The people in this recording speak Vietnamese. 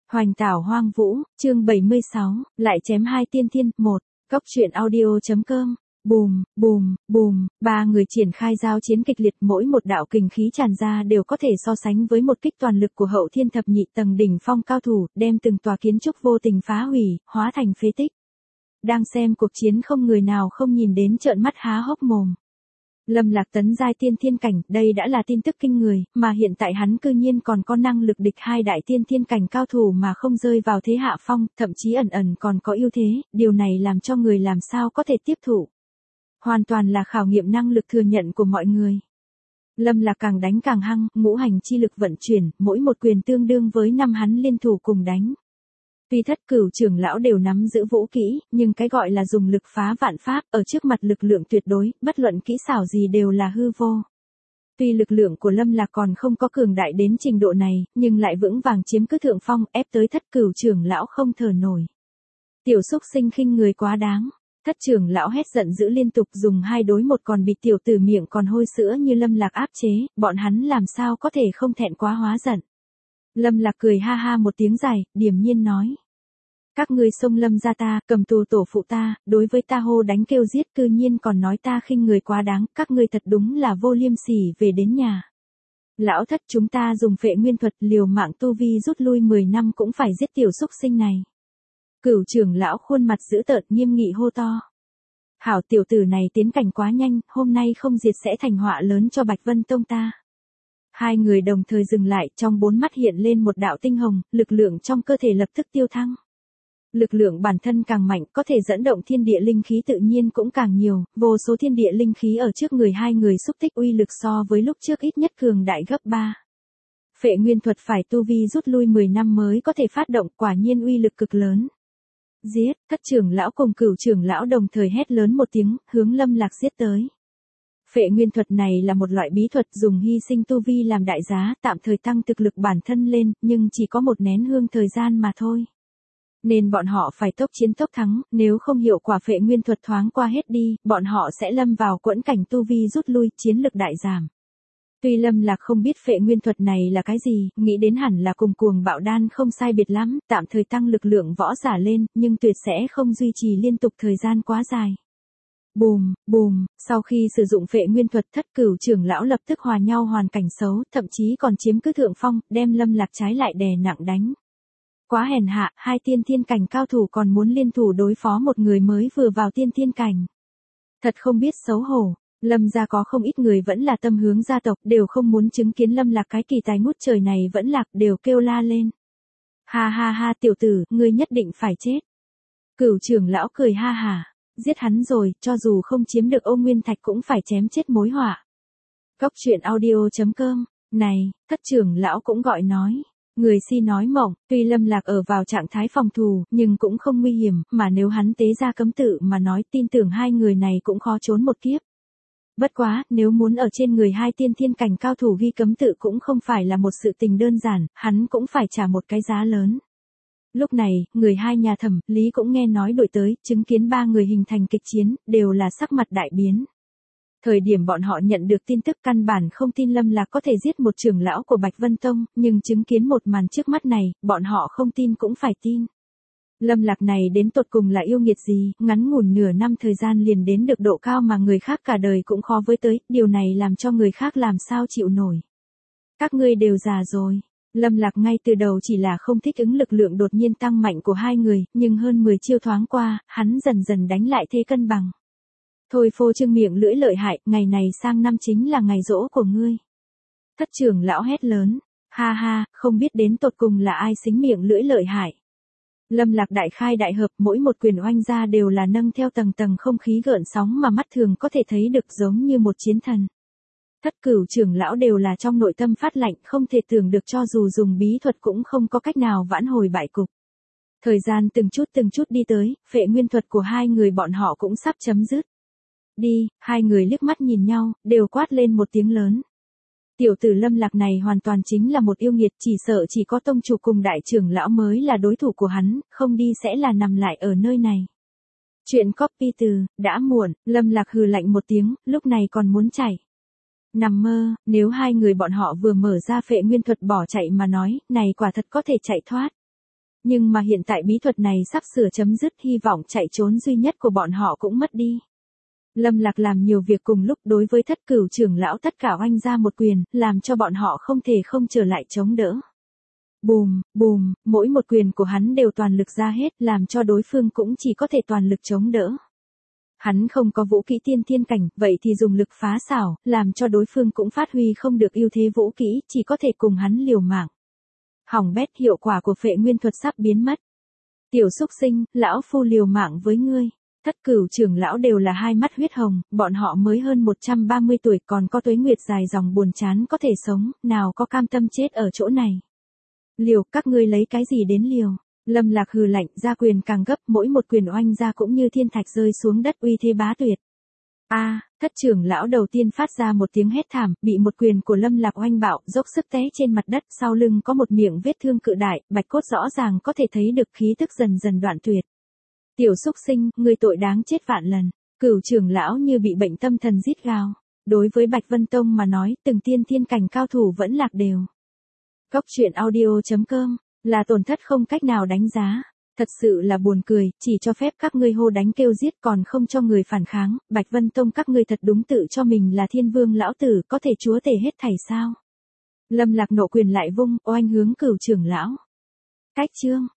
Hoành tảo hoang vũ, chương 76, lại chém hai tiên thiên, 1, Cốc truyện audio.com. Bùm, bùm, bùm, ba người triển khai giao chiến kịch liệt, mỗi một đạo kình khí tràn ra đều có thể so sánh với một kích toàn lực của hậu thiên thập nhị tầng đỉnh phong cao thủ, đem từng tòa kiến trúc vô tình phá hủy, hóa thành phế tích. Đang xem cuộc chiến không người nào không nhìn đến trợn mắt há hốc mồm. Lâm Lạc tấn giai tiên thiên cảnh, đây đã là tin tức kinh người, mà hiện tại hắn cư nhiên còn có năng lực địch hai đại tiên thiên cảnh cao thủ mà không rơi vào thế hạ phong, thậm chí ẩn ẩn còn có ưu thế, điều này làm cho người làm sao có thể tiếp thụ. Hoàn toàn là khảo nghiệm năng lực thừa nhận của mọi người. Lâm Lạc càng đánh càng hăng, ngũ hành chi lực vận chuyển, mỗi một quyền tương đương với 5 hắn liên thủ cùng đánh. Tuy Thất Cửu trưởng lão đều nắm giữ vũ kỹ, nhưng cái gọi là dùng lực phá vạn pháp, ở trước mặt lực lượng tuyệt đối, bất luận kỹ xảo gì đều là hư vô. Tuy lực lượng của Lâm Lạc còn không có cường đại đến trình độ này, nhưng lại vững vàng chiếm cứ thượng phong, ép tới Thất Cửu trưởng lão không thở nổi. Tiểu xúc sinh khinh người quá đáng. Thất trưởng lão hét giận dữ liên tục, dùng 2 đối 1 còn bị tiểu tử miệng còn hôi sữa như Lâm Lạc áp chế, bọn hắn làm sao có thể không thẹn quá hóa giận. Lâm Lạc cười ha ha một tiếng dài, điềm nhiên nói. Các ngươi xông Lâm gia ta, cầm tù tổ phụ ta, đối với ta hô đánh kêu giết, cư nhiên còn nói ta khinh người quá đáng, các ngươi thật đúng là vô liêm sỉ. Về đến nhà. Lão Thất, chúng ta dùng phệ nguyên thuật liều mạng tu vi rút lui 10 năm cũng phải giết tiểu xúc sinh này. Cửu trưởng lão khuôn mặt dữ tợn nghiêm nghị hô to. Hảo, tiểu tử này tiến cảnh quá nhanh, hôm nay không diệt sẽ thành họa lớn cho Bạch Vân Tông ta. Hai người đồng thời dừng lại, trong 4 mắt hiện lên một đạo tinh hồng, lực lượng trong cơ thể lập tức tiêu thăng. Lực lượng bản thân càng mạnh, có thể dẫn động thiên địa linh khí tự nhiên cũng càng nhiều, vô số thiên địa linh khí ở trước người hai người xúc tích uy lực so với lúc trước ít nhất cường đại gấp 3. Phệ nguyên thuật phải tu vi rút lui 10 năm mới có thể phát động, quả nhiên uy lực cực lớn. Giết, Thất trưởng lão cùng Cửu trưởng lão đồng thời hét lớn một tiếng, hướng Lâm Lạc giết tới. Phệ nguyên thuật này là một loại bí thuật dùng hy sinh tu vi làm đại giá, tạm thời tăng thực lực bản thân lên, nhưng chỉ có một nén hương thời gian mà thôi. Nên bọn họ phải tốc chiến tốc thắng, nếu không hiệu quả phệ nguyên thuật thoáng qua hết đi, bọn họ sẽ lâm vào quẫn cảnh tu vi rút lui, chiến lực đại giảm. Tuy Lâm Lạc không biết phệ nguyên thuật này là cái gì, nghĩ đến hẳn là cùng cuồng bạo đan không sai biệt lắm, tạm thời tăng lực lượng võ giả lên, nhưng tuyệt sẽ không duy trì liên tục thời gian quá dài. Bùm, bùm, sau khi sử dụng phệ nguyên thuật, Thất Cửu trưởng lão lập tức hòa nhau hoàn cảnh xấu, thậm chí còn chiếm cứ thượng phong, đem Lâm Lạc trái lại đè nặng đánh. Quá hèn hạ, 2 tiên thiên cảnh cao thủ còn muốn liên thủ đối phó một người mới vừa vào tiên thiên cảnh. Thật không biết xấu hổ. Lâm gia có không ít người vẫn là tâm hướng gia tộc, đều không muốn chứng kiến Lâm Lạc cái kỳ tài ngút trời này vẫn lạc, đều kêu la lên. Ha ha ha, tiểu tử, ngươi nhất định phải chết. Cửu trưởng lão cười ha hả, giết hắn rồi, cho dù không chiếm được Ô Nguyên Thạch cũng phải chém chết mối họa. Cốc truyện audio.com. Này, Thất trưởng lão cũng gọi nói. Người si nói mộng, tuy Lâm Lạc ở vào trạng thái phòng thủ, nhưng cũng không nguy hiểm, mà nếu hắn tế ra cấm tự mà nói, tin tưởng hai người này cũng khó trốn một kiếp. Bất quá, nếu muốn ở trên người 2 tiên thiên cảnh cao thủ ghi cấm tự cũng không phải là một sự tình đơn giản, hắn cũng phải trả một cái giá lớn. Lúc này, người hai nhà Thẩm, Lý cũng nghe nói đổi tới, chứng kiến 3 người hình thành kịch chiến, đều là sắc mặt đại biến. Thời điểm bọn họ nhận được tin tức căn bản không tin Lâm Lạc có thể giết một trưởng lão của Bạch Vân Tông, nhưng chứng kiến một màn trước mắt này, bọn họ không tin cũng phải tin. Lâm Lạc này đến tột cùng là yêu nghiệt gì, ngắn ngủn nửa năm thời gian liền đến được độ cao mà người khác cả đời cũng khó với tới, điều này làm cho người khác làm sao chịu nổi. Các ngươi đều già rồi. Lâm Lạc ngay từ đầu chỉ là không thích ứng lực lượng đột nhiên tăng mạnh của hai người, nhưng hơn 10 chiêu thoáng qua, hắn dần dần đánh lại thế cân bằng. Thôi phô trương miệng lưỡi lợi hại, ngày này sang năm chính là ngày giỗ của ngươi. Thất trưởng lão hét lớn, ha ha, không biết đến tột cùng là ai xính miệng lưỡi lợi hại. Lâm Lạc đại khai đại hợp, mỗi một quyền oanh ra đều là nâng theo tầng tầng không khí gợn sóng mà mắt thường có thể thấy được, giống như một chiến thần. Thất Cửu trưởng lão đều là trong nội tâm phát lạnh, không thể tưởng được cho dù dùng bí thuật cũng không có cách nào vãn hồi bại cục. Thời gian từng chút đi tới, phệ nguyên thuật của hai người bọn họ cũng sắp chấm dứt. Đi, hai người liếc mắt nhìn nhau, đều quát lên một tiếng lớn. Tiểu tử Lâm Lạc này hoàn toàn chính là một yêu nghiệt, chỉ sợ chỉ có tông chủ cùng đại trưởng lão mới là đối thủ của hắn, không đi sẽ là nằm lại ở nơi này. Chuyện copy từ, đã muộn, Lâm Lạc hừ lạnh một tiếng, lúc này còn muốn chạy. Nằm mơ, nếu hai người bọn họ vừa mở ra phệ nguyên thuật bỏ chạy mà nói, này quả thật có thể chạy thoát. Nhưng mà hiện tại bí thuật này sắp sửa chấm dứt, hy vọng chạy trốn duy nhất của bọn họ cũng mất đi. Lâm Lạc làm nhiều việc cùng lúc, đối với Thất Cửu trưởng lão tất cả oanh ra một quyền, làm cho bọn họ không thể không trở lại chống đỡ. Bùm, bùm, mỗi một quyền của hắn đều toàn lực ra hết, làm cho đối phương cũng chỉ có thể toàn lực chống đỡ. Hắn không có vũ kỹ tiên thiên cảnh, vậy thì dùng lực phá xảo, làm cho đối phương cũng phát huy không được ưu thế vũ kỹ, chỉ có thể cùng hắn liều mạng. Hỏng bét, hiệu quả của phệ nguyên thuật sắp biến mất. Tiểu xúc sinh, lão phu liều mạng với ngươi. Thất Cửu trưởng lão đều là hai mắt huyết hồng, bọn họ mới hơn 130 tuổi còn có tuế nguyệt dài dòng buồn chán có thể sống, nào có cam tâm chết ở chỗ này. Liều, các ngươi lấy cái gì đến liều? Lâm Lạc hừ lạnh, ra quyền càng gấp, mỗi một quyền oanh ra cũng như thiên thạch rơi xuống đất, uy thế bá tuyệt. Thất trưởng lão đầu tiên phát ra một tiếng hét thảm, bị một quyền của Lâm Lạc oanh bạo, dốc sức té trên mặt đất, sau lưng có một miệng vết thương cự đại, bạch cốt rõ ràng có thể thấy được khí tức dần dần đoạn tuyệt. Tiểu xúc sinh, ngươi tội đáng chết vạn lần. Cửu trưởng lão như bị bệnh tâm thần rít gào. Đối với Bạch Vân Tông mà nói, từng tiên thiên cảnh cao thủ vẫn lạc đều. Góc truyện audio.com là tổn thất không cách nào đánh giá. Thật sự là buồn cười, chỉ cho phép các ngươi hô đánh kêu giết còn không cho người phản kháng. Bạch Vân Tông các ngươi thật đúng tự cho mình là thiên vương lão tử, có thể chúa tể hết thảy sao? Lâm Lạc nộ quyền lại vung, oanh hướng Cửu trưởng lão. Cách chương